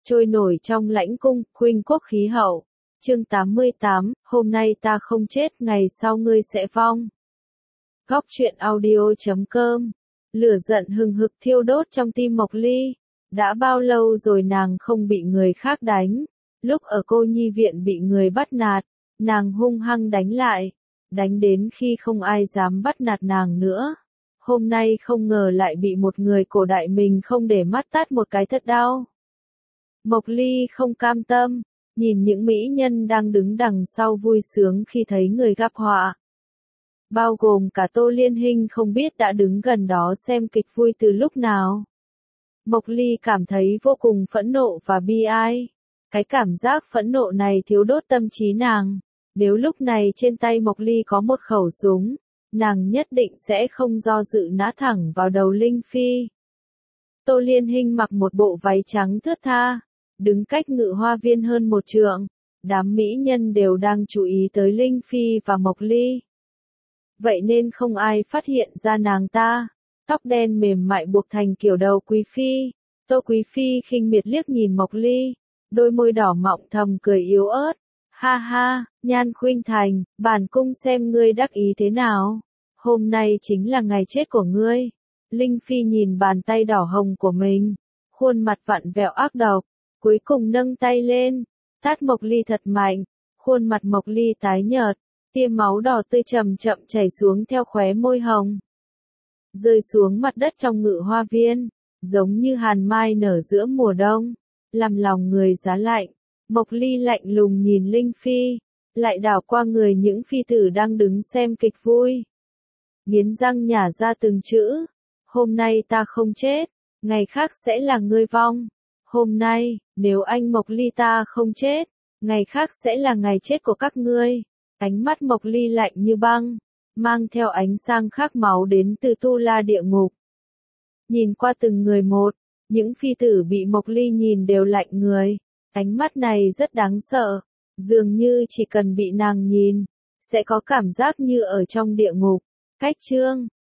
trôi nổi trong lãnh cung, khuynh quốc khí hậu. Chương 88, hôm nay ta không chết, ngày sau ngươi sẽ vong. Góc truyện audio.com. Lửa giận hừng hực thiêu đốt trong tim Mộc Ly. Đã bao lâu rồi nàng không bị người khác đánh. Lúc ở cô nhi viện bị người bắt nạt, nàng hung hăng đánh lại. Đánh đến khi không ai dám bắt nạt nàng nữa. Hôm nay không ngờ lại bị một người cổ đại mình không để mắt tát một cái thật đau. Mộc Ly không cam tâm, nhìn những mỹ nhân đang đứng đằng sau vui sướng khi thấy người gặp họa. Bao gồm cả Tô Liên Hinh không biết đã đứng gần đó xem kịch vui từ lúc nào. Mộc Ly cảm thấy vô cùng phẫn nộ và bi ai. Cái cảm giác phẫn nộ này thiếu đốt tâm trí nàng. Nếu lúc này trên tay Mộc Ly có một khẩu súng, nàng nhất định sẽ không do dự nã thẳng vào đầu Linh Phi. Tô Liên Hinh mặc một bộ váy trắng thướt tha, đứng cách Ngự Hoa Viên hơn một trượng. Đám mỹ nhân đều đang chú ý tới Linh Phi và Mộc Ly. Vậy nên không ai phát hiện ra nàng ta. Tóc đen mềm mại buộc thành kiểu đầu quý phi. Tô Quý Phi khinh miệt liếc nhìn Mộc Ly, đôi môi đỏ mọng thầm cười yếu ớt. Ha ha, Nhan Khuynh Thành, bản cung xem ngươi đắc ý thế nào. Hôm nay chính là ngày chết của ngươi. Linh Phi nhìn bàn tay đỏ hồng của mình, khuôn mặt vặn vẹo ác độc, cuối cùng nâng tay lên, tát Mộc Ly thật mạnh. Khuôn mặt Mộc Ly tái nhợt, tia máu đỏ tươi chậm chậm chảy xuống theo khóe môi hồng, rơi xuống mặt đất trong Ngự Hoa Viên, giống như hàn mai nở giữa mùa đông, làm lòng người giá lạnh. Mộc Ly lạnh lùng nhìn Linh Phi, lại đảo qua người những phi tử đang đứng xem kịch vui. Nghiến răng nhả ra từng chữ. Hôm nay ta không chết, ngày khác sẽ là ngươi vong. Hôm nay, nếu anh Mộc Ly ta không chết, ngày khác sẽ là ngày chết của các ngươi. Ánh mắt Mộc Ly lạnh như băng, mang theo ánh sáng khát máu đến từ Tu La địa ngục. Nhìn qua từng người một, những phi tử bị Mộc Ly nhìn đều lạnh người. Ánh mắt này rất đáng sợ, dường như chỉ cần bị nàng nhìn, sẽ có cảm giác như ở trong địa ngục. Cách chương